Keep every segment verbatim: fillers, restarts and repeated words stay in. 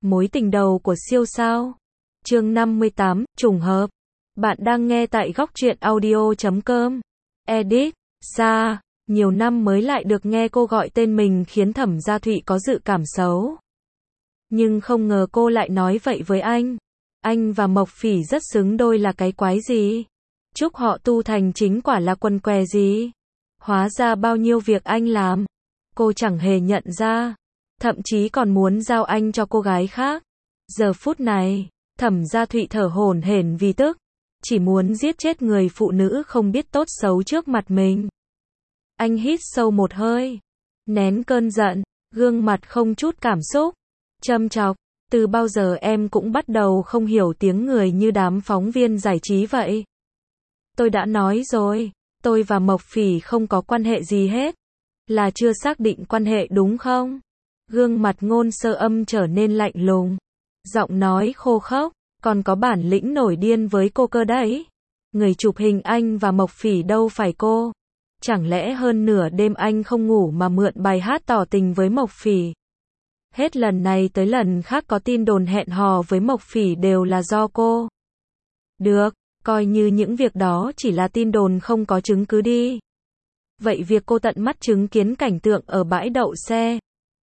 Mối tình đầu của siêu sao. Chương năm mươi tám, trùng hợp. Bạn đang nghe tại góc truyện audio chấm com. Edit, Sa, nhiều năm mới lại được nghe cô gọi tên mình khiến Thẩm Gia Thụy có dự cảm xấu. Nhưng không ngờ cô lại nói vậy với anh. Anh và Mộc Phỉ rất xứng đôi là cái quái gì? Chúc họ tu thành chính quả là quần què gì? Hóa ra bao nhiêu việc anh làm, cô chẳng hề nhận ra. Thậm chí còn muốn giao anh cho cô gái khác. Giờ phút này, Thẩm Gia Thụy thở hổn hển vì tức. Chỉ muốn giết chết người phụ nữ không biết tốt xấu trước mặt mình. Anh hít sâu một hơi, nén cơn giận, gương mặt không chút cảm xúc. Châm chọc, từ bao giờ em cũng bắt đầu không hiểu tiếng người như đám phóng viên giải trí vậy. Tôi đã nói rồi, tôi và Mộc Phỉ không có quan hệ gì hết. Là chưa xác định quan hệ đúng không? Gương mặt Ngôn Sơ Âm trở nên lạnh lùng. Giọng nói khô khốc, còn có bản lĩnh nổi điên với cô cơ đấy. Người chụp hình anh và Mộc Phỉ đâu phải cô. Chẳng lẽ hơn nửa đêm anh không ngủ mà mượn bài hát tỏ tình với Mộc Phỉ? Hết lần này tới lần khác có tin đồn hẹn hò với Mộc Phỉ đều là do cô. Được, coi như những việc đó chỉ là tin đồn không có chứng cứ đi. Vậy việc cô tận mắt chứng kiến cảnh tượng ở bãi đậu xe,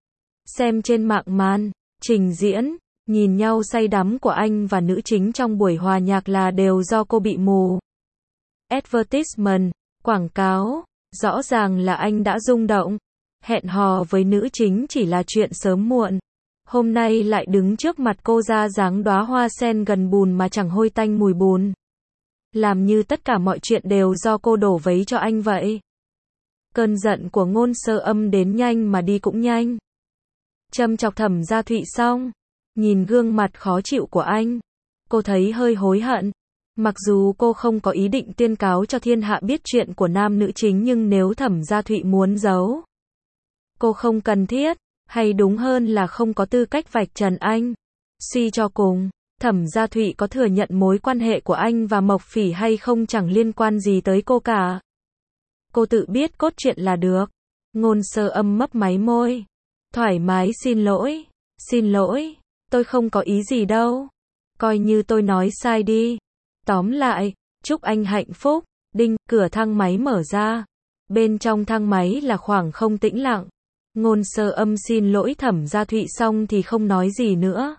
xem trên mạng màn trình diễn, nhìn nhau say đắm của anh và nữ chính trong buổi hòa nhạc là đều do cô bị mù. Advertisement, quảng cáo, rõ ràng là anh đã rung động. Hẹn hò với nữ chính chỉ là chuyện sớm muộn. Hôm nay lại đứng trước mặt cô ra dáng đóa hoa sen gần bùn mà chẳng hôi tanh mùi bùn. Làm như tất cả mọi chuyện đều do cô đổ vấy cho anh vậy. Cơn giận của Ngôn Sơ Âm đến nhanh mà đi cũng nhanh. Châm chọc Thẩm Gia Thụy xong, nhìn gương mặt khó chịu của anh, cô thấy hơi hối hận. Mặc dù cô không có ý định tuyên cáo cho thiên hạ biết chuyện của nam nữ chính, nhưng nếu Thẩm Gia Thụy muốn giấu, cô không cần thiết, hay đúng hơn là không có tư cách vạch trần anh. Suy cho cùng, Thẩm Gia Thụy có thừa nhận mối quan hệ của anh và Mộc Phỉ hay không chẳng liên quan gì tới cô cả. Cô tự biết cốt truyện là được. Ngôn Sơ Âm mấp máy môi. Thoải mái xin lỗi. Xin lỗi, tôi không có ý gì đâu. Coi như tôi nói sai đi. Tóm lại, chúc anh hạnh phúc. Đinh, cửa thang máy mở ra. Bên trong thang máy là khoảng không tĩnh lặng. Ngôn Sơ Âm xin lỗi Thẩm Gia Thụy xong thì không nói gì nữa.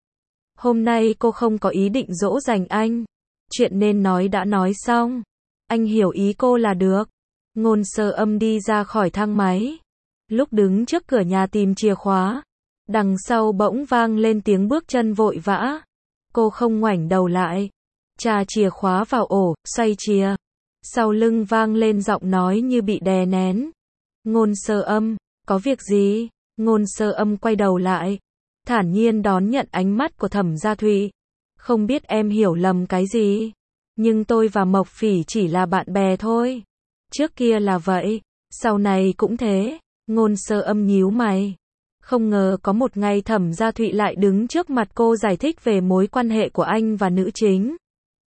Hôm nay cô không có ý định dỗ dành anh. Chuyện nên nói đã nói xong. Anh hiểu ý cô là được. Ngôn Sơ Âm đi ra khỏi thang máy. Lúc đứng trước cửa nhà tìm chìa khóa, đằng sau bỗng vang lên tiếng bước chân vội vã. Cô không ngoảnh đầu lại. Chà chìa khóa vào ổ, xoay chìa. Sau lưng vang lên giọng nói như bị đè nén. Ngôn Sơ Âm, có việc gì? Ngôn Sơ Âm quay đầu lại, thản nhiên đón nhận ánh mắt của Thẩm Gia Thụy. Không biết em hiểu lầm cái gì, nhưng tôi và Mộc Phỉ chỉ là bạn bè thôi. Trước kia là vậy, sau này cũng thế. Ngôn Sơ Âm nhíu mày. Không ngờ có một ngày Thẩm Gia Thụy lại đứng trước mặt cô giải thích về mối quan hệ của anh và nữ chính.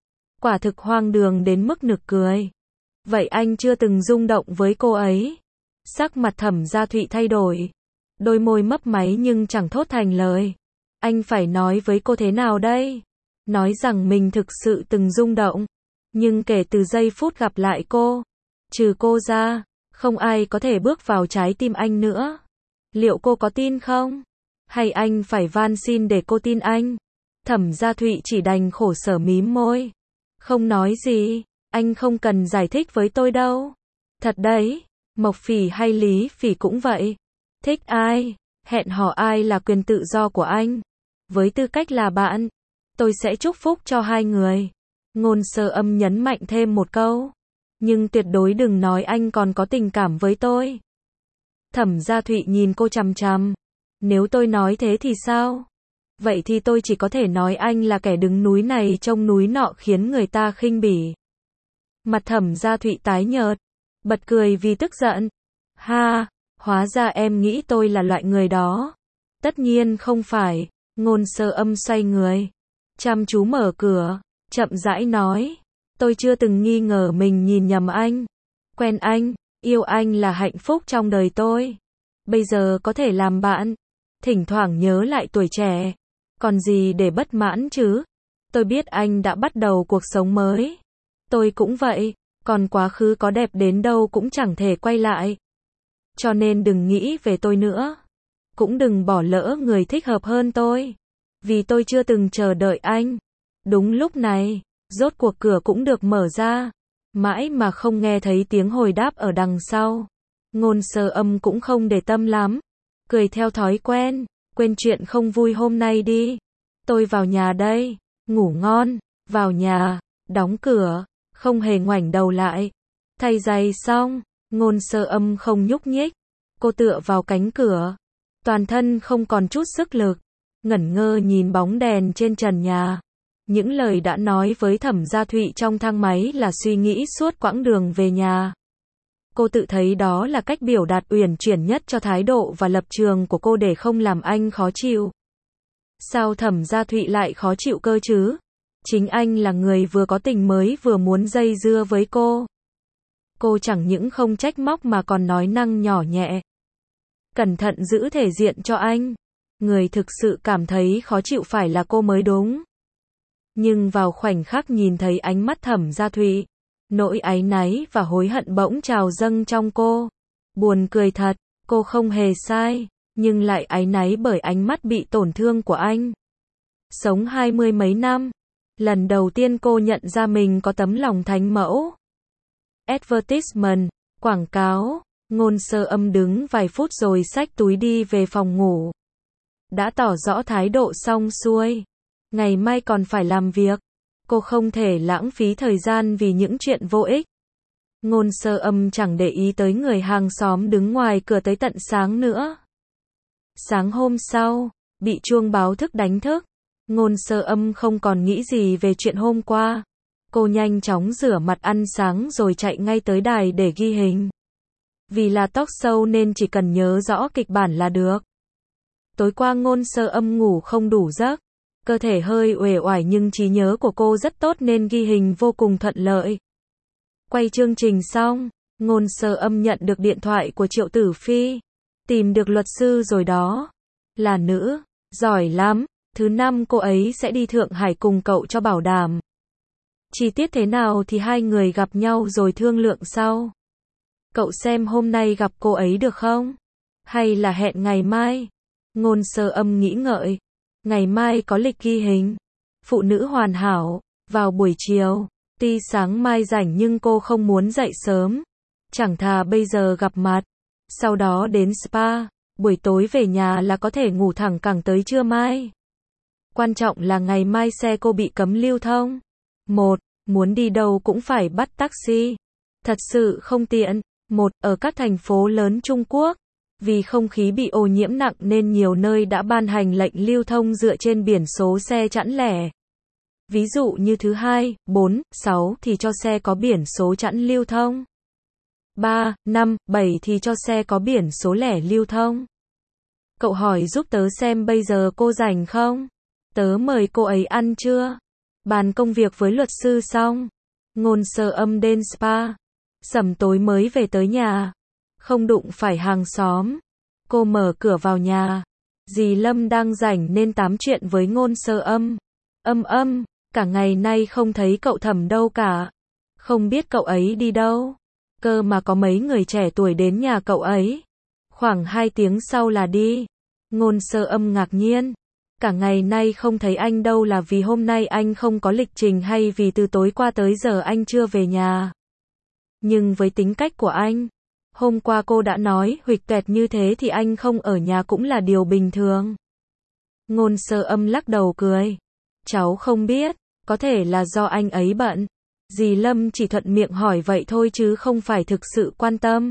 Quả thực hoang đường đến mức nực cười. Vậy anh chưa từng rung động với cô ấy? Sắc mặt Thẩm Gia Thụy thay đổi. Đôi môi mấp máy nhưng chẳng thốt thành lời. Anh phải nói với cô thế nào đây? Nói rằng mình thực sự từng rung động. Nhưng kể từ giây phút gặp lại cô, trừ cô ra, không ai có thể bước vào trái tim anh nữa. Liệu cô có tin không? Hay anh phải van xin để cô tin anh? Thẩm Gia Thụy chỉ đành khổ sở mím môi. Không nói gì, anh không cần giải thích với tôi đâu. Thật đấy, Mộc Phỉ hay Lý Phỉ cũng vậy. Thích ai, hẹn hò ai là quyền tự do của anh. Với tư cách là bạn, tôi sẽ chúc phúc cho hai người. Ngôn Sơ Âm nhấn mạnh thêm một câu. Nhưng tuyệt đối đừng nói anh còn có tình cảm với tôi. Thẩm Gia Thụy nhìn cô chằm chằm. Nếu tôi nói thế thì sao? Vậy thì tôi chỉ có thể nói anh là kẻ đứng núi này trông núi nọ khiến người ta khinh bỉ. Mặt Thẩm Gia Thụy tái nhợt, bật cười vì tức giận. Ha, hóa ra em nghĩ tôi là loại người đó. Tất nhiên không phải. Ngôn Sơ Âm xoay người, chăm chú mở cửa, chậm rãi nói. Tôi chưa từng nghi ngờ mình nhìn nhầm anh. Quen anh, yêu anh là hạnh phúc trong đời tôi. Bây giờ có thể làm bạn, thỉnh thoảng nhớ lại tuổi trẻ, Còn gì để bất mãn chứ? Tôi biết anh đã bắt đầu cuộc sống mới. Tôi cũng vậy, còn quá khứ có đẹp đến đâu cũng chẳng thể quay lại. Cho nên đừng nghĩ về tôi nữa. Cũng đừng bỏ lỡ người thích hợp hơn tôi. Vì tôi chưa từng chờ đợi anh. Đúng lúc này, rốt cuộc cửa cũng được mở ra. Mãi mà không nghe thấy tiếng hồi đáp ở đằng sau. Ngôn Sơ Âm cũng không để tâm lắm. Cười theo thói quen. Quên chuyện không vui hôm nay đi. Tôi vào nhà đây. Ngủ ngon. Vào nhà. Đóng cửa. Không hề ngoảnh đầu lại. Thay giày xong. Ngôn Sơ Âm không nhúc nhích. Cô tựa vào cánh cửa. Toàn thân không còn chút sức lực. Ngẩn ngơ nhìn bóng đèn trên trần nhà. Những lời đã nói với Thẩm Gia Thụy trong thang máy là suy nghĩ suốt quãng đường về nhà. Cô tự thấy đó là cách biểu đạt uyển chuyển nhất cho thái độ và lập trường của cô để không làm anh khó chịu. Sao Thẩm Gia Thụy lại khó chịu cơ chứ? Chính anh là người vừa có tình mới vừa muốn dây dưa với cô. Cô chẳng những không trách móc mà còn nói năng nhỏ nhẹ. Cẩn thận giữ thể diện cho anh. Người thực sự cảm thấy khó chịu phải là cô mới đúng. Nhưng vào khoảnh khắc nhìn thấy ánh mắt Thẩm Gia Thụy, nỗi áy náy và hối hận bỗng trào dâng trong cô. Buồn cười thật, cô không hề sai, nhưng lại áy náy bởi ánh mắt bị tổn thương của anh. Sống hai mươi mấy năm, lần đầu tiên cô nhận ra mình có tấm lòng thánh mẫu. Advertisement, quảng cáo. Ngôn Sơ Âm đứng vài phút rồi xách túi đi về phòng ngủ. Đã tỏ rõ thái độ xong xuôi. Ngày mai còn phải làm việc. Cô không thể lãng phí thời gian vì những chuyện vô ích. Ngôn Sơ Âm chẳng để ý tới người hàng xóm đứng ngoài cửa tới tận sáng nữa. Sáng hôm sau, bị chuông báo thức đánh thức. Ngôn Sơ Âm không còn nghĩ gì về chuyện hôm qua. Cô nhanh chóng rửa mặt ăn sáng rồi chạy ngay tới đài để ghi hình. Vì là talk show nên chỉ cần nhớ rõ kịch bản là được. Tối qua Ngôn Sơ Âm ngủ không đủ giấc. Cơ thể hơi uể oải nhưng trí nhớ của cô rất tốt nên ghi hình vô cùng thuận lợi. Quay chương trình xong, Ngôn Sơ Âm nhận được điện thoại của Triệu Tử Phi. Tìm được luật sư rồi đó. Là nữ, giỏi lắm. Thứ năm cô ấy sẽ đi Thượng Hải cùng cậu cho bảo đảm. Chi tiết thế nào thì hai người gặp nhau rồi thương lượng sau. Cậu xem hôm nay gặp cô ấy được không? Hay là hẹn ngày mai? Ngôn Sơ Âm nghĩ ngợi. Ngày mai có lịch ghi hình. Phụ nữ hoàn hảo. Vào buổi chiều. Tuy sáng mai rảnh nhưng cô không muốn dậy sớm. Chẳng thà bây giờ gặp mặt. Sau đó đến spa. Buổi tối về nhà là có thể ngủ thẳng cẳng tới trưa mai. Quan trọng là ngày mai xe cô bị cấm lưu thông. Một, muốn đi đâu cũng phải bắt taxi. Thật sự không tiện. Một, ở các thành phố lớn Trung Quốc. Vì không khí bị ô nhiễm nặng nên nhiều nơi đã ban hành lệnh lưu thông dựa trên biển số xe chẵn lẻ. Ví dụ như thứ hai, bốn, sáu thì cho xe có biển số chẵn lưu thông. ba, năm, bảy thì cho xe có biển số lẻ lưu thông. Cậu hỏi giúp tớ xem bây giờ cô rảnh không? Tớ mời cô ấy ăn trưa. Bàn công việc với luật sư xong. Ngôn Sơ Âm đến spa. Sẩm tối mới về tới nhà. Không đụng phải hàng xóm. Cô mở cửa vào nhà. Dì Lâm đang rảnh nên tám chuyện với Ngôn Sơ Âm. Âm âm, cả ngày nay không thấy cậu Thẩm đâu cả. Không biết cậu ấy đi đâu. Cơ mà có mấy người trẻ tuổi đến nhà cậu ấy. Khoảng hai tiếng sau là đi. Ngôn Sơ Âm ngạc nhiên. Cả ngày nay không thấy anh đâu là vì hôm nay anh không có lịch trình hay vì từ tối qua tới giờ anh chưa về nhà. Nhưng với tính cách của anh, hôm qua cô đã nói huỵch toẹt như thế thì anh không ở nhà cũng là điều bình thường. Ngôn Sơ Âm lắc đầu cười. Cháu không biết, có thể là do anh ấy bận. Dì Lâm chỉ thuận miệng hỏi vậy thôi chứ không phải thực sự quan tâm.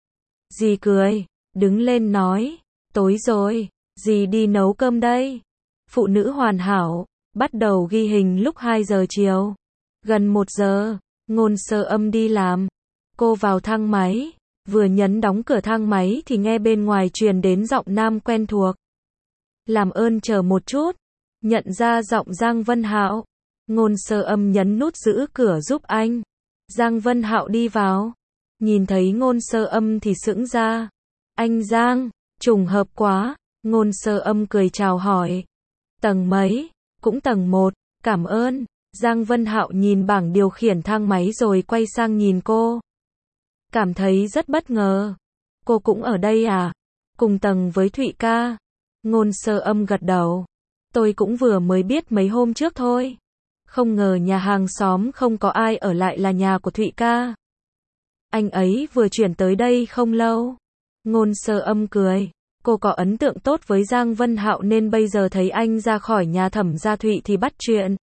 Dì cười, đứng lên nói, tối rồi, dì đi nấu cơm đây. Phụ nữ hoàn hảo, bắt đầu ghi hình lúc hai giờ chiều. Gần một giờ, Ngôn Sơ Âm đi làm. Cô vào thang máy, vừa nhấn đóng cửa thang máy thì nghe bên ngoài truyền đến giọng nam quen thuộc. Làm ơn chờ một chút. Nhận ra giọng Giang Vân Hạo. Ngôn Sơ Âm nhấn nút giữ cửa giúp anh. Giang Vân Hạo đi vào. Nhìn thấy Ngôn Sơ Âm thì sững ra. Anh Giang, trùng hợp quá. Ngôn Sơ Âm cười chào hỏi. Tầng mấy? Cũng tầng một, cảm ơn. Giang Vân Hạo nhìn bảng điều khiển thang máy rồi quay sang nhìn cô. Cảm thấy rất bất ngờ. Cô cũng ở đây à? Cùng tầng với Thụy ca. Ngôn Sơ Âm gật đầu. Tôi cũng vừa mới biết mấy hôm trước thôi. Không ngờ nhà hàng xóm không có ai ở lại là nhà của Thụy ca. Anh ấy vừa chuyển tới đây không lâu. Ngôn Sơ Âm cười. Cô có ấn tượng tốt với Giang Vân Hạo nên bây giờ thấy anh ra khỏi nhà Thẩm gia Thụy thì bắt chuyện.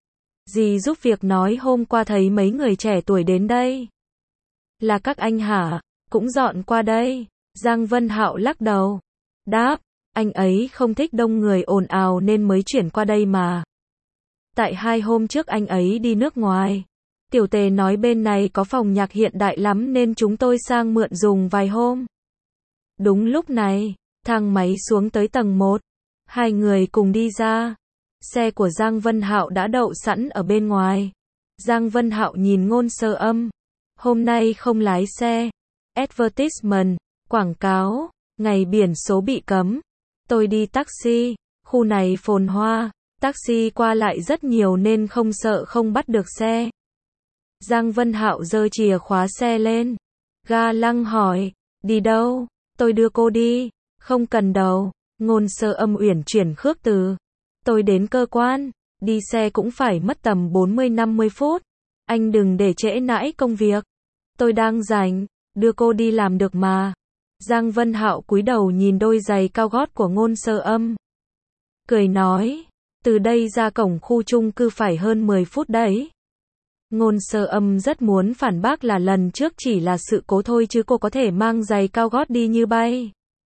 Dì giúp việc nói hôm qua thấy mấy người trẻ tuổi đến đây. Là các anh hả? Cũng dọn qua đây. Giang Vân Hạo lắc đầu. Đáp, anh ấy không thích đông người ồn ào nên mới chuyển qua đây mà. Tại hai hôm trước anh ấy đi nước ngoài. Tiểu Tề nói bên này có phòng nhạc hiện đại lắm nên chúng tôi sang mượn dùng vài hôm. Đúng lúc này, thang máy xuống tới tầng một. Hai người cùng đi ra. Xe của Giang Vân Hạo đã đậu sẵn ở bên ngoài. Giang Vân Hạo nhìn Ngôn Sơ Âm. Hôm nay không lái xe. Advertisement, quảng cáo, ngày biển số bị cấm. Tôi đi taxi, khu này phồn hoa, taxi qua lại rất nhiều nên không sợ không bắt được xe. Giang Vân Hạo giơ chìa khóa xe lên. Ga lăng hỏi, đi đâu? Tôi đưa cô đi. Không cần đâu. Ngôn Sơ Âm uyển chuyển khước từ. Tôi đến cơ quan, đi xe cũng phải mất tầm bốn mươi năm mươi phút. Anh đừng để trễ nãi công việc. Tôi đang rảnh, đưa cô đi làm được mà. Giang Vân Hạo cúi đầu nhìn đôi giày cao gót của Ngôn Sơ Âm. Cười nói, từ đây ra cổng khu chung cư phải hơn mười phút đấy. Ngôn Sơ Âm rất muốn phản bác là lần trước chỉ là sự cố thôi chứ cô có thể mang giày cao gót đi như bay.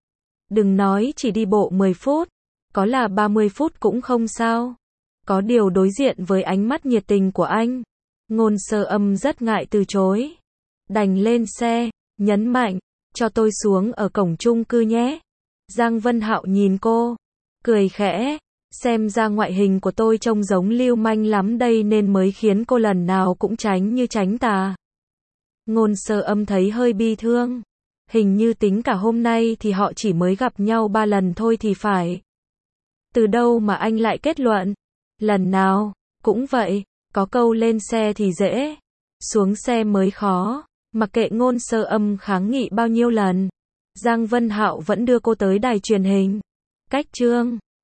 Đừng nói chỉ đi bộ mười phút, có là ba mươi phút cũng không sao. Có điều đối diện với ánh mắt nhiệt tình của anh, Ngôn Sơ Âm rất ngại từ chối. Đành lên xe, nhấn mạnh, cho tôi xuống ở cổng chung cư nhé. Giang Vân Hạo nhìn cô, cười khẽ, xem ra ngoại hình của tôi trông giống lưu manh lắm đây nên mới khiến cô lần nào cũng tránh như tránh tà. Ngôn Sơ Âm thấy hơi bi thương. Hình như tính cả hôm nay thì họ chỉ mới gặp nhau ba lần thôi thì phải. Từ đâu mà anh lại kết luận? Lần nào, cũng vậy, có câu lên xe thì dễ, xuống xe mới khó. Mặc kệ Ngôn Sơ Âm kháng nghị bao nhiêu lần, Giang Vân Hạo vẫn đưa cô tới đài truyền hình. Cách chương